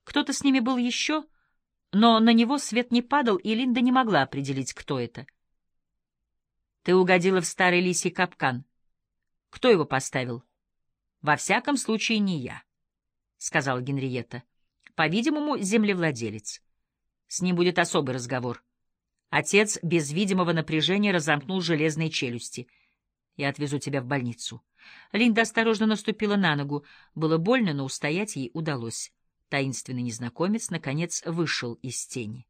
Кто-то с ними был еще, но на него свет не падал, и Линда не могла определить, кто это. Ты угодила в старый лисий капкан. Кто его поставил? Во всяком случае, не я, — сказала Генриетта. По-видимому, землевладелец. С ним будет особый разговор. Отец без видимого напряжения разомкнул железные челюсти. Я отвезу тебя в больницу. Линда осторожно наступила на ногу. Было больно, но устоять ей удалось. Таинственный незнакомец, наконец, вышел из тени.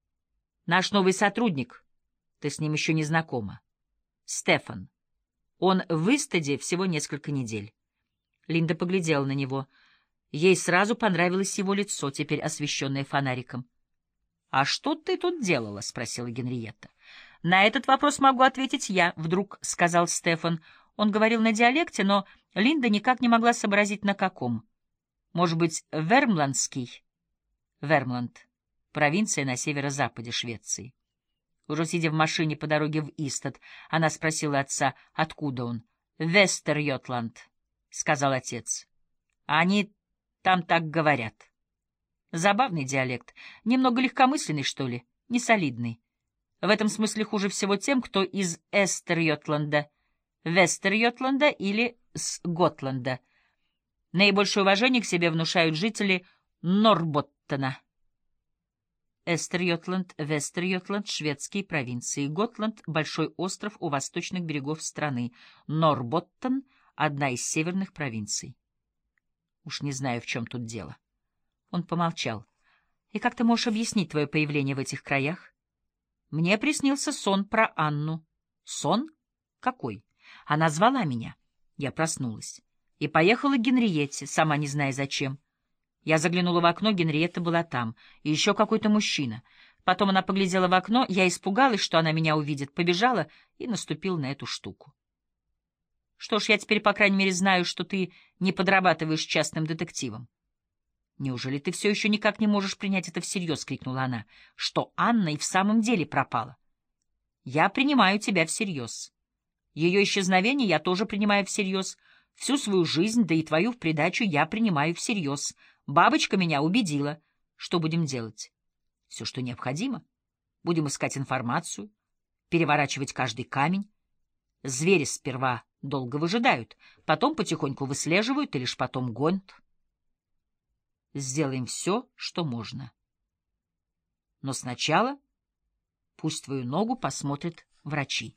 Наш новый сотрудник. Ты с ним еще не знакома. Стефан. Он в Истеде всего несколько недель. Линда поглядела на него. Ей сразу понравилось его лицо, теперь освещенное фонариком. — А что ты тут делала? — спросила Генриетта. — На этот вопрос могу ответить я, — вдруг сказал Стефан. Он говорил на диалекте, но Линда никак не могла сообразить, на каком. Может быть, вермландский? Вермланд — провинция на северо-западе Швеции. Уже сидя в машине по дороге в Истед, она спросила отца, откуда он. — Вестер-Йотланд, — сказал отец. — Они там так говорят. Забавный диалект, немного легкомысленный, что ли, несолидный. В этом смысле хуже всего тем, кто из Эстер-Йотланда, Вестер-Йотланда или с Готланда. Наибольшее уважение к себе внушают жители Норрботтена. Эстер-Йотланд, Вестер-Йотланд — шведские провинции. Готланд — большой остров у восточных берегов страны. Норрботтен — одна из северных провинций. Уж не знаю, в чем тут дело. Он помолчал. И как ты можешь объяснить твое появление в этих краях? Мне приснился сон про Анну. Сон? Какой? Она звала меня. Я проснулась. И поехала к Генриетте, сама не зная зачем. Я заглянула в окно, Генриетта была там. И еще какой-то мужчина. Потом она поглядела в окно, я испугалась, что она меня увидит, побежала и наступила на эту штуку. Что ж, я теперь, по крайней мере, знаю, что ты не подрабатываешь частным детективом. «Неужели ты все еще никак не можешь принять это всерьез?» — крикнула она. «Что Анна и в самом деле пропала?» «Я принимаю тебя всерьез. Ее исчезновение я тоже принимаю всерьез. Всю свою жизнь, да и твою в придачу, я принимаю всерьез. Бабочка меня убедила. Что будем делать?» «Все, что необходимо. Будем искать информацию, переворачивать каждый камень. Звери сперва долго выжидают, потом потихоньку выслеживают и лишь потом гонят. Сделаем все, что можно. Но сначала пусть твою ногу посмотрят врачи».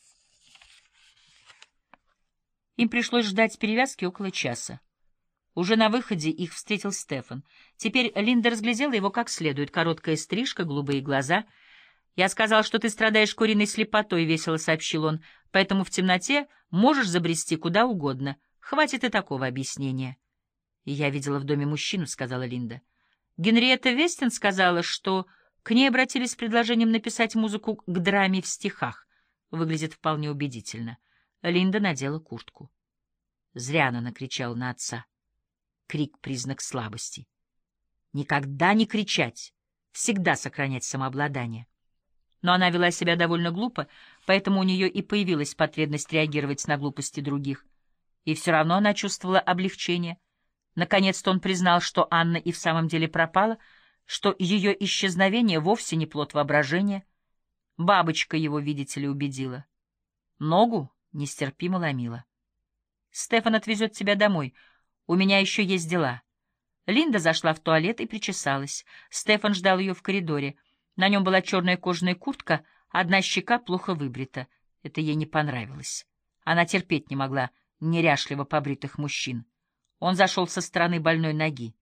Им пришлось ждать перевязки около часа. Уже на выходе их встретил Стефан. Теперь Линда разглядела его как следует. Короткая стрижка, голубые глаза. «Я сказал, что ты страдаешь куриной слепотой», — весело сообщил он, «поэтому в темноте можешь забрести куда угодно. Хватит и такого объяснения». «И я видела в доме мужчину», — сказала Линда. Генриетта Вестин сказала, что к ней обратились с предложением написать музыку к драме в стихах. Выглядит вполне убедительно. Линда надела куртку. Зря она накричала на отца. Крик — признак слабости. Никогда не кричать, всегда сохранять самообладание. Но она вела себя довольно глупо, поэтому у нее и появилась потребность реагировать на глупости других. И все равно она чувствовала облегчение. Наконец-то он признал, что Анна и в самом деле пропала, что ее исчезновение вовсе не плод воображения. Бабочка его, видите ли, убедила. Ногу нестерпимо ломила. «Стефан отвезет тебя домой. У меня еще есть дела». Линда зашла в туалет и причесалась. Стефан ждал ее в коридоре. На нем была черная кожаная куртка, одна щека плохо выбрита. Это ей не понравилось. Она терпеть не могла неряшливо побритых мужчин. Он зашел со стороны больной ноги.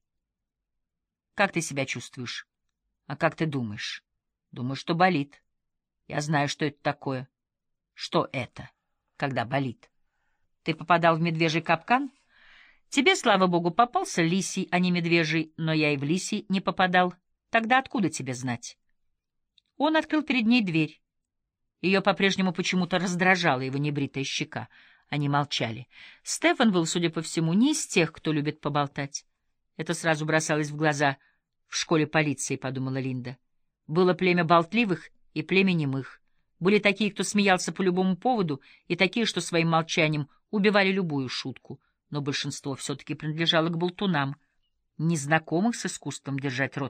«Как ты себя чувствуешь?» «А как ты думаешь?» «Думаю, что болит. Я знаю, что это такое». «Что это, когда болит?» «Ты попадал в медвежий капкан?» «Тебе, слава богу, попался лисий, а не медвежий, но я и в лисий не попадал. Тогда откуда тебе знать?» Он открыл перед ней дверь. Ее по-прежнему почему-то раздражала его небритая щека. Они молчали. Стефан был, судя по всему, не из тех, кто любит поболтать. Это сразу бросалось в глаза. В школе полиции, — подумала Линда. Было племя болтливых и племя немых. Были такие, кто смеялся по любому поводу, и такие, что своим молчанием убивали любую шутку. Но большинство все-таки принадлежало к болтунам. незнакомых с искусством держать рот